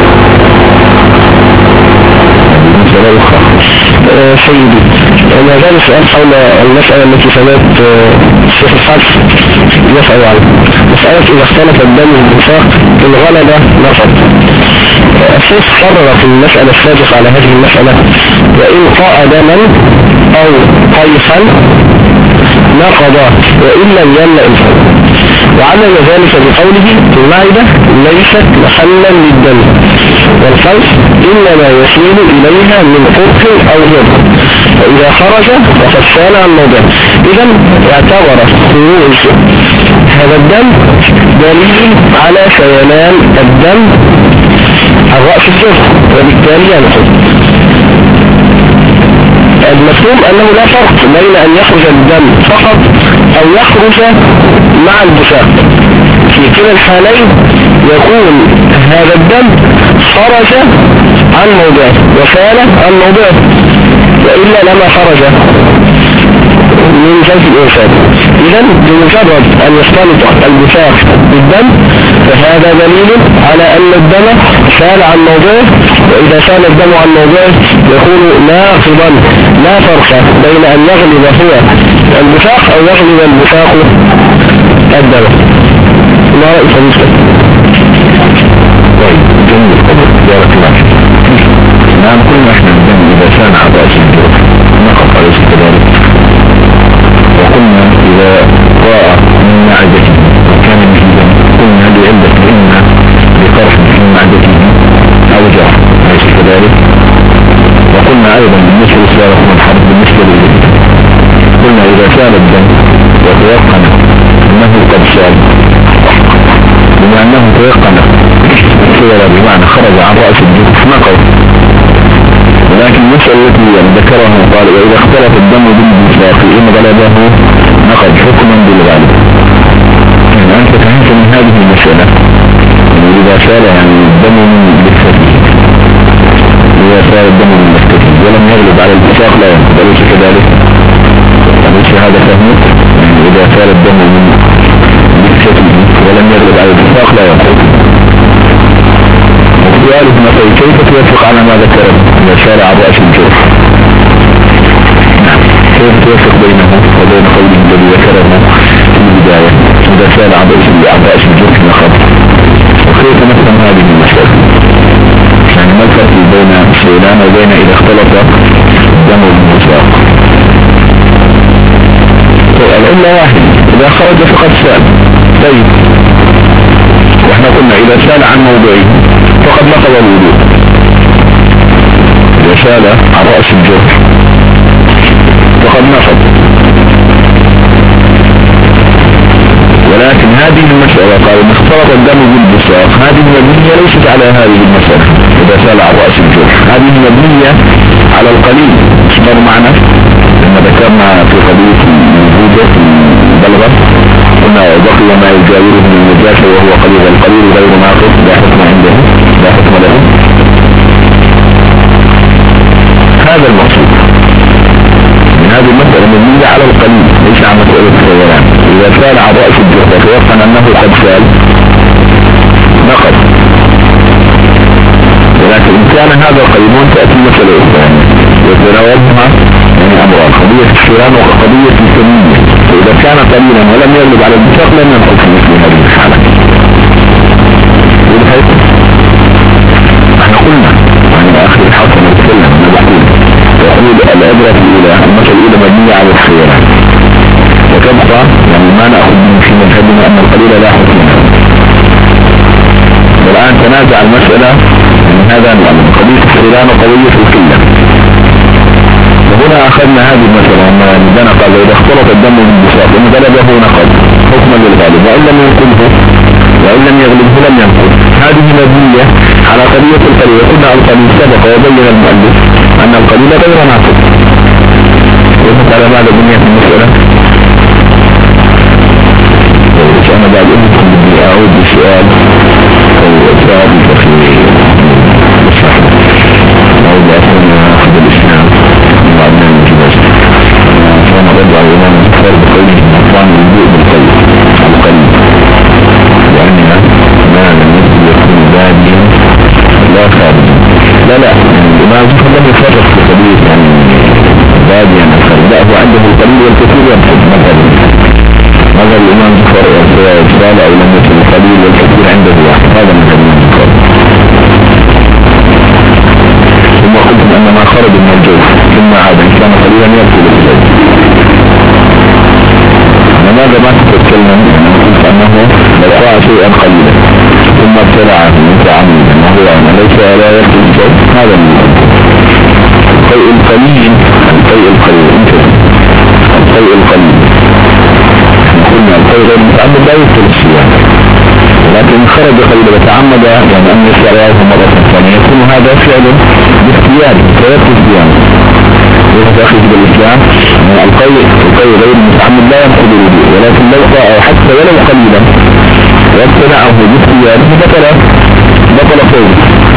مسألة أخرى سيدي ما زال السؤال حول المسألة التي سمعت الشيخ الحاج يسأل عنه. مسألة إذا اختلف الدم والوفاق إن غلب نفر. الشيخ قرر في المسألة السابقة على هذه المسألة: وإن قاء دما أو قيحا نقض وإن لم يملأ الفم. وعلم ذلك بقوله: المعدة ليست محلا للدم، والقيح إنما يسيل إليها من فرق أو غيره، وإذا خرج فقد سال عن موضعه. إذا اعتبر خروج هذا الدم دليل على سيلان الدم عن رأس الجسم، وبالتالي ينقض. المفهوم أنه لا فرق بين أن يخرج الدم فقط أو يخرج مع البساق. في كلا الحالين يكون هذا الدم خرج عن موضعه وسال عن موضعه، وإلا لما خرج من جنس الإنسان. إذا بمجرد أن يختلط البساق بالدم فهذا دليل على أن الدم سال عن موضعه، وإذا سال الدم عن موضعه يكون ناقضا. لا فرق بين أن يغلب هو البساق أو يغلب البساق الدم. ما رأيك مثل؟ طيب جميل قبل بارك الله فيك. نعم قلنا احنا الدم إذا كان على رأس الجرح نقض أليس كذلك؟ وقلنا إذا راء من معدته وكان مجيدا قلنا لعلة إما بقرح في معدته أو جرح أليس كذلك؟ وقلنا أيضا بالنسبة لسلالة الحرب بالنسبة للجرح قلنا إذا سال الدم وتيقن أنه قد سال، بما أنه تيقن السيرة بمعنى خرج عن رأس الجرح نقض. ولكن المسألة التي ذكرها قال: وإذا اختلف الدم بالبساق إن غلبه نقض حكما بالغالب. يعني أنت فهمت من هذه المسألة إذا سال يعني الدم من لفته، إذا سال الدم من لفته ولم يغلب على البساق لا ينقض أليس كذلك؟ أليس هذا فهمت؟ يعني إذا سال الدم من لفته ولم يغلب على البساق لا ينقض. وسؤالك مثلا كيف توافق على ما ذكره إذا سال عن رأس الجرح؟ كيف توافق بينه وبين قوله الذي ذكره في البداية إذا سال عن رأس الجرح نقض؟ وكيف نفهم هذه المسألة؟ يعني ما الفرق بين السيلان وبين إذا اختلط الدم والبساق؟ العلة واحد، إذا خرج فقد سال. طيب واحنا قلنا إذا سال عن موضعه فقد نقض الوضوء. إذا سال عن رأس الجرح فقد نقض. ولكن هذه المسألة قال إن اختلط الدم بالبساق هذه مبنية ليست على هذه المسألة. إذا سال عن رأس الجرح هذه مبنية على القليل. اشتر معنا لما ذكرنا في قضية الوجود البلغة قلنا بقي ما يجاوره من النجاسة وهو قليل، القليل غير ناقص لا حكم عنده لا حكم له. هذا المقصود من هذه المسألة مبنية على القليل ليس على مسألة السيلان. إذا سال عن رأس الجرح وتيقن أنه قد سال نقض. ولكن إن كان هذا قليل تأتي مسألة أخرى يتناولها يعني أمران: قضية السيلان وقضية الكمية. فإذا كان قليلا ولم يغلب على البساق لم ينقض في مثل هذه الحالة. احنا قلنا عن آخر الحلقة نتكلم يقول العبرة الأولى المسألة الأولى مبنية على السيلان، وتبقى يعني ما نأخذ من في مذهبنا أن القليل لا حكم له. والآن تنازع المسألة من هذا الأمر قضية السيلان وقضية القلة. وهنا أخذنا هذه المسألة أن عندنا قال إذا اختلط الدم بالبساق إن غلبه نقض حكما للغالب، وإن لم ينقضه وإن لم يغلبه لم ينقض. هذه مبنية على قضية القليل. وقلنا القليل سبق وبين المؤلف أن القليل غير ناقض. وقلت على ماذا بنية المسألة؟ أنا بعد أنكم بدي أعود بسؤال أو سؤال الفخري أعود أكون أخذ الإسلام وبعدنا الجواز. فأنا رجع الإمام الكفار بقوله مطلان الوضوء بالقلب القلب، لأنها ما لم يكن باديا لا خارجا. لا الإمام الكفار لم يفرق في قضية يعني باديا الخارج، لا هو عنده القليل والكثير ينقض مثلا. هذا الإمام جفر إرسال أو لم يكن القليل والكثير عنده واحد، هذا من الإمام جفر. ثم قلتم أن ما خرج من الجوف ثم عاد إن كان قليلا يرسل الجوف. لماذا ما تتكلم؟ قلت أنه لقاء شيئا قليلا ثم ابتلعه متعمدا وهو أن ليس لا يرسل الجوف، هذا القيء القليل. القيء القليل القيء القليل قلنا القيء غير متعمد لا يرسل الصيام، لكن خرج قليلا وتعمد يعني أن يسرعه مرة ثانية يكون هذا فعل باختيار فيرسل الصيام. وتأخذ بالإسلام القيء غير متعمد لا ينقض الوضوء، ولكن لو قاء حتى ولو قليلا وابتلعه باختياره بطل فوز.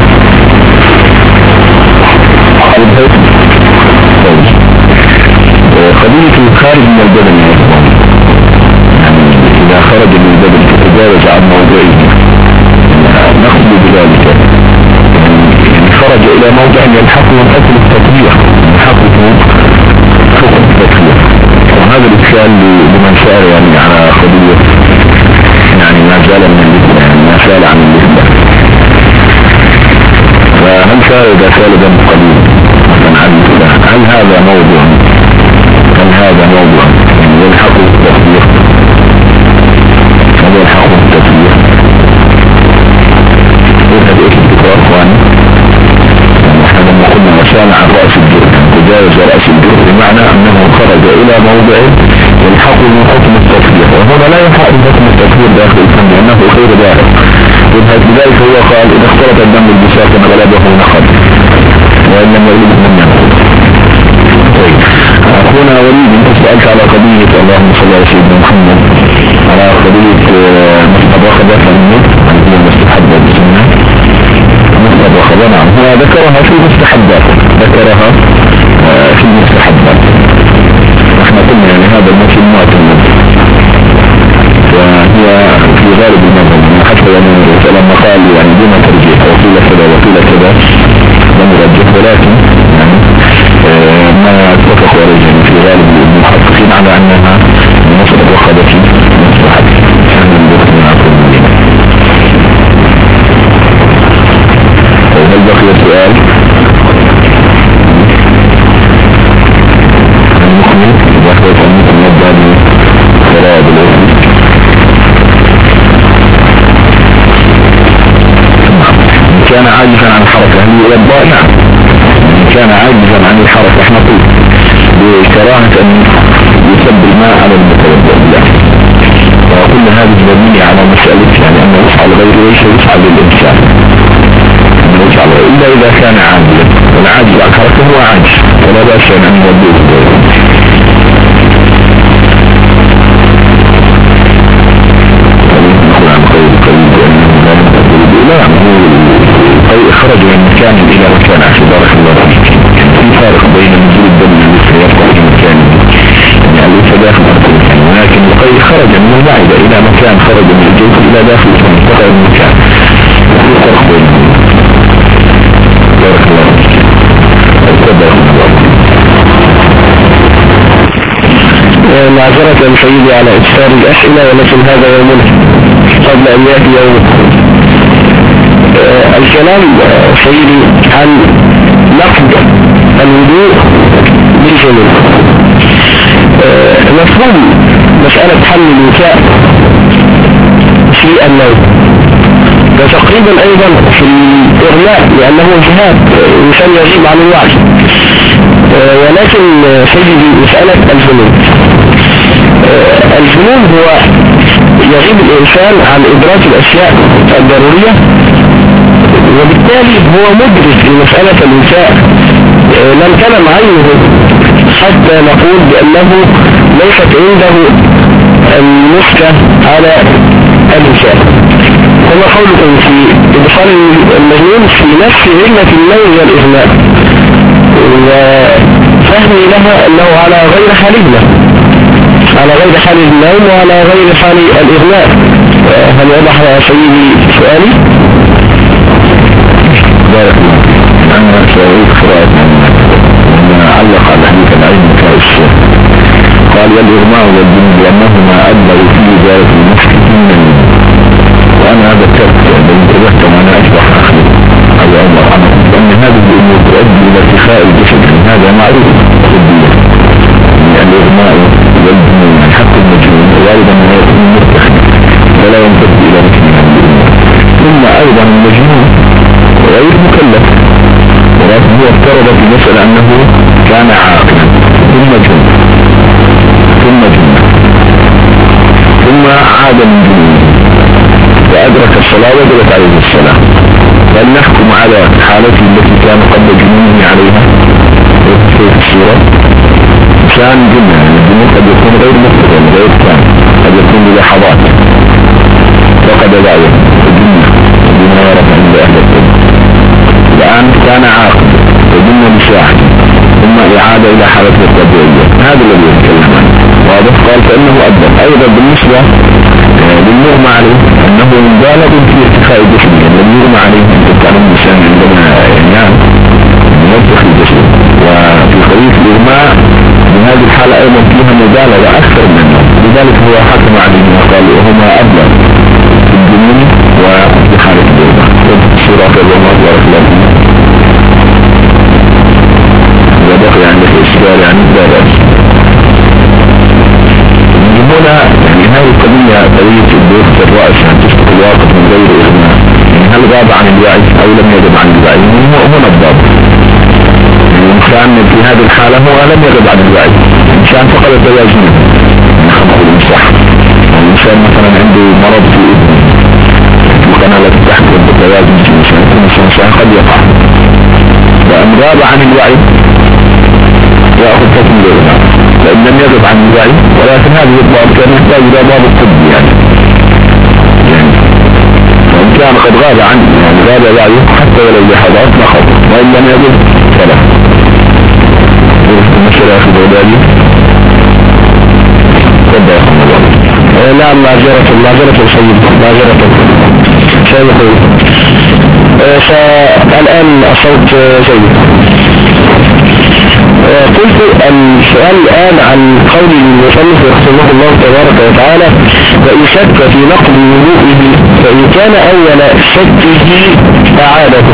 قضية الخارج من البدن يا إخوان، يعني إذا خرج من البدن تتجاوز عن موضعه نقصد بذلك، يعني خرج إلى موضع يلحقه من أجل التطبيق يلحقه حكم التطبيق. وهذا الإشكال لمن سأل يعني على قضية يعني ما زال من اللحظة، يعني ما زال عن اللحظة، فهل سأل إذا سأل ذنب قليل هل هذا موضوع يلحقه التطبيق؟ هذا يلحقه التطبيق. هذا الاستقرار اخواني هذا ما قلنا وسال عن رأس الجرح، تجاوز رأس الجرح بمعنى أنه خرج إلى موضع يلحقه من حكم التطبيق، وهنا لا يلحق من حكم التطبيق داخل الفم لأنه خير ذلك. لذلك هو قال إذا اختلط الدم بالبساط غلبه نقض وإن لم يغلبه لم ينقض. أخونا وليد انت سألت على قضية اللهم صل على سيدنا محمد على قضية مصطفى رخبة فالموت عن هو المستحب والسنة. مصطفى رخبة نعم هو ذكرها في المستحبات، احنا قلنا يعني هذا الموت المعتمد وهي في غالب المذهب حتى لما قال يعني دون ترجيح وقيل كذا لم يرجح، ولكن يعني ما اتفق عليه في غالب المحققين على أنها مصر وخدت مصلحة هل بقي سؤال؟ المكمل وهو تنمية نبدأ بفرائض الأسل. إن كان عاجزا عن الحركة هل يوضع؟ نعم. إن كان عاجزا عن الحركة احنا قلت بكراهة أن يسب الماء على المتوضع له، وكل هذه مبنية على مسألة يعني أنه يفعل غيره ليس يفعل للإنسان إلا إذا كان عاجزا، والعاجز عن الحركة هو عاجز ولا بأس أن يوضيه. لا خرج من مكان إلى مكان عشان بارك الله فيك. في فارق بين نزول الدم الذي يبقى في مكان يعني ليس داخل المكان، ولكن القيء خرج من المعدة إلى مكان، خرج من الجوف إلى داخل منطقة المكان، في فرق بينهم. بارك الله فيك. معذرة سيدي على إكثار الأسئلة، ولكن هذا يومنا قبل أن يأتي يوم. الكلام سيدي عن نقد الوضوء بالجنوب، مفهوم مسألة حمل الوكاء في النوم، وتقريبا أيضا في الإغماء لأنه جهاد إنسان يغيب عن الوعي. ولكن سيدي مسألة الجنون هو يغيب الإنسان عن إدراك الأشياء الضرورية، وبالتالي هو مدرك لمسألة الوكاء لم تنم عينه حتى نقول بأنه ليست عنده المسكة على الوكاء. كما قولكم في إدخال المجنون في نفس علة النوم والإغماء، وفهمي لها أنه على غير حالنا، على غير حال النوم وعلى غير حال الإغماء. هل وضح يا سيدي سؤالي؟ بارك الله. أنا سأريد قراءة من علق على حديث العلم كالشيخ قال والإغماء والجن لأنهما أدلوا في هذه الأمور تؤدي إلى ارتخاء الجسد، هذا معروف طبيا، يعني الإغماء والجنون حتى المجنون غالبا ما يكون مرتخي ولا يمتد إلى مثل هذه الأمور. ثم أيضا المجنون غير مكلف، ولكن هو افترض في مسألة أنه كان عاقلا ثم جن ثم عاد من جنونه وأدرك الصلاة وجبت عليه الصلاة، هل نحكم على حالته التي كان قبل جنونه عليها في الصورة؟ كان جنة، يعني الجنون قد يكون غير مفترض غير كان، قد يكون بلحظات فقد ذلك الجنة بما ورد عند أهل الطب. الآن كان عاقل وجنة بساعة ثم إعادة إلى حالته الطبيعية، هذا الذي يتكلم عنه. واضح؟ قال فإنه أدب. أيضا بالنسبة للمغمى عليه أنه مبالغ في ارتخاء جسمه، الذي يغمى عليه تعلم الإنسان عندما ينام يرتخي الجسم، وفي قضية الإغماء بهذه الحالة أيضا فيها مبالغة أكثر من النوم، لذلك هو حكم عليه وقال وهما أبلغ في الجنون وفي حالة الإغماء. سورة الرمض ورحلة وبقي عندك إشكال يعني ذلك. هنا يعني هذه القضية قضية الدور في الرأس عن تسقط الواقف من غير إغماء، يعني هل غاب عن الوعي أو لم يغب عن الوعي؟ هنا الضابط، الإنسان في هذه الحالة هو لم يغب عن الوعي، الإنسان فقد التوازن خمر الإمساح، الإنسان مثلا عنده مرض في إذنه القناة التي تحكم بالتوازن في الإنسان قد يقع، وأن غاب عن الوعي يأخذ حكم الإغماء، لأن لم يغب عن الوعي. ولكن هذه الضابط كان يحتاج إلى ضابط طبي، يعني وإن كان قد غاب عنه يعني غاب وعيه حتى ولو لحظات لا خطر، وإن لم يغب فلا. المسألة أخذ عبادي تبدأ يا أخوان الله. نعم معذرة سيد معذرة سيقول فالآن الصوت جيد. قلت السؤال الآن عن قول المصنف رحمه الله تبارك وتعالى وإن شك في نقض وضوئه فإن كان أول شكه أعاده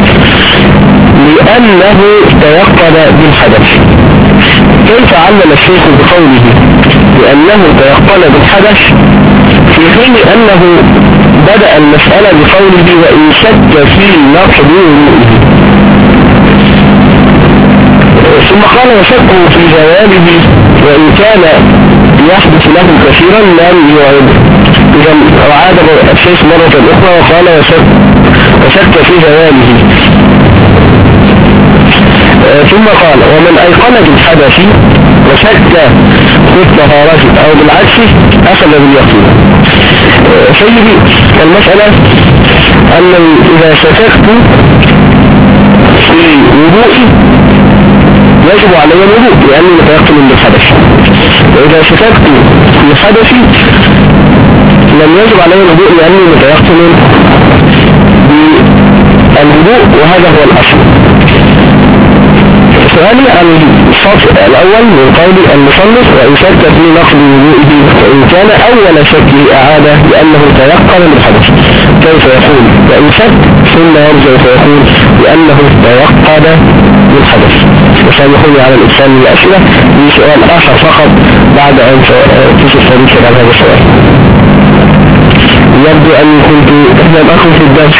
لأنه تيقن بالحدث. كيف علم الشيخ بقوله لأنه تيقن بالحدث في حين أنه بدأ المسألة بقوله وإن شك في نقض وضوئه، ثم قال وشكه في زواله وإن كان يحدث له كثيرا لم يعد. إذا أعاد الشيخ مرة أخرى وقال وشك في زواله، ثم قال ومن أيقن بالحدث وشك في الطهارة أو بالعكس أخذ باليقين. سيدي المسألة أن إذا شككت في وضوئي يجب علي الوضوء لأني متيقن بالحدث، وإذا شككت في حدثي لم يجب علي الوضوء لأني متيقن بالوضوء، وهذا هو الأصل. سؤالي عن الصف الأول من قول المصنف وإن شك في نقض وضوئه وإن كان أول شكه أعاده لأنه تيقن بالحدث، كيف يقول وإن شك ثم يرجع فيقول لأنه تيقن بالحدث؟ وسيقول على الإنسان من الأسئلة بسؤال آخر فقط بعد أن تشوف فريق عن هذا السؤال. يبدو أني كنت لم أكن في الدرس.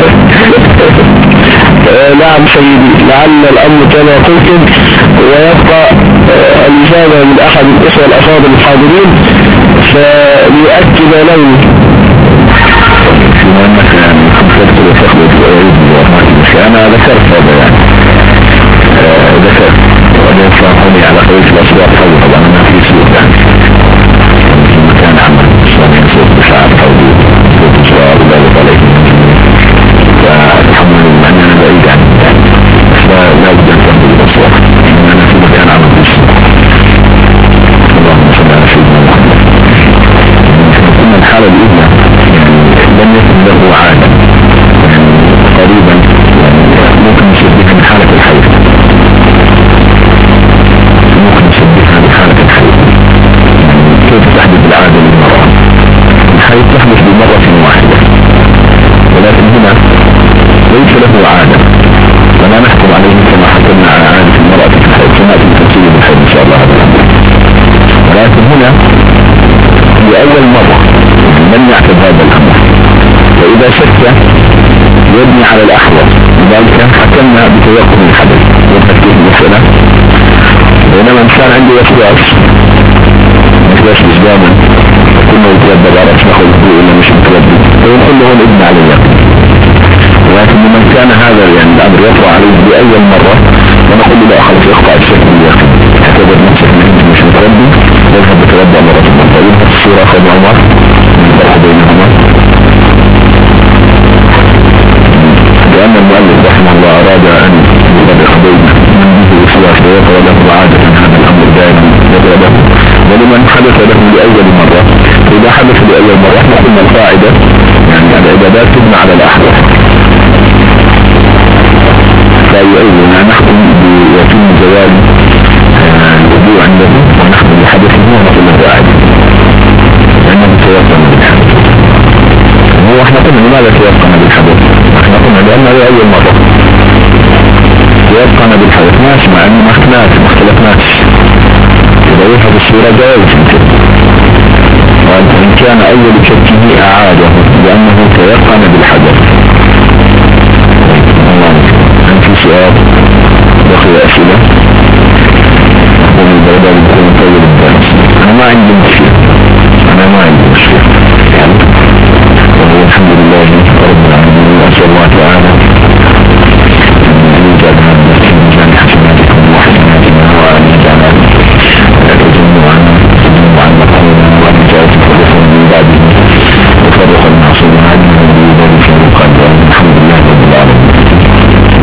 نعم سيدي، لعل الأمر كما قلتم، ويبقى الإجابة من أحد الإخوة الأفاضل الحاضرين فليؤكد لوني. أنا ذكرت هذا يعني ذكرت وأنا يصرحوني على قوية الأصوات حول طبعا أنا في سوق يعني في مكان عمل صانع صوت بشعر حولي صوت إجراء وذلك عليه، فالحمد لله أنا بعيد عنه فلا بد أن تنبي الأصوات إن أنا في مكان عمل في السوق. اللهم صل على سيدنا محمد. كنا الحالة بإذنه يعني لم يكن له عادة قريبا ممكن نشبهها بحالة الحيض، ممكن نشبهها بحالة الحيض. كيف تحدث العادة للمرأة؟ الحيض تحدث بمرة واحدة، ولكن هنا ليس له عادة ولا عليهم كما حكمنا على عادة المرأة في الحيض، سنأتي تفصيل بالحيض إن شاء الله هذا الأمر. ولكن هنا لأول مرة لم يعتد هذا الأمر، وإذا شك يبني على الأحوط، لذلك حكمنا بتيقن الحدث وتفكير المسألة. بينما إنسان عنده وسواس إسلاما كنا يتردد على أسماء الوضوء إلا مش متردد، فيقول لهم ابن على اليقين. ولكن من كان هذا يعني الأمر يطرأ عليه بأول مرة ونقول له لا خلص اخطأ الشك باليقين، اعتبر نفسك انك مش متردد، يذهب بتردد مرة مرة. يذهب الصورة أخذ عمر الفرق بينهما، لأن المؤلف رحمه الله أراد أن يفرق بين من به وسواس ويقرأ له عادة هذا الأمر دائما يقرأ له، ولمن حدث له لأول مرة. إذا حدث لأول مرة احنا قلنا القاعدة يعني العبادات تبنى على الأحوال، فيؤولنا نحكم بيتم زوال الوضوء عنده ونحكم بحدثه ونقول له عادي لأنه تيقن بالحدث. هو احنا قلنا لماذا تيقن بالحدث؟ احنا قلنا لأنه لأول مرة تيقن بالحدث، ما اسمع أنه ما اختلفناش إذا يذهب الصورة جائز، وإن كان أول شكه أعاده لأنه تيقن بالحدث. هل في سؤال بقي أسئلة؟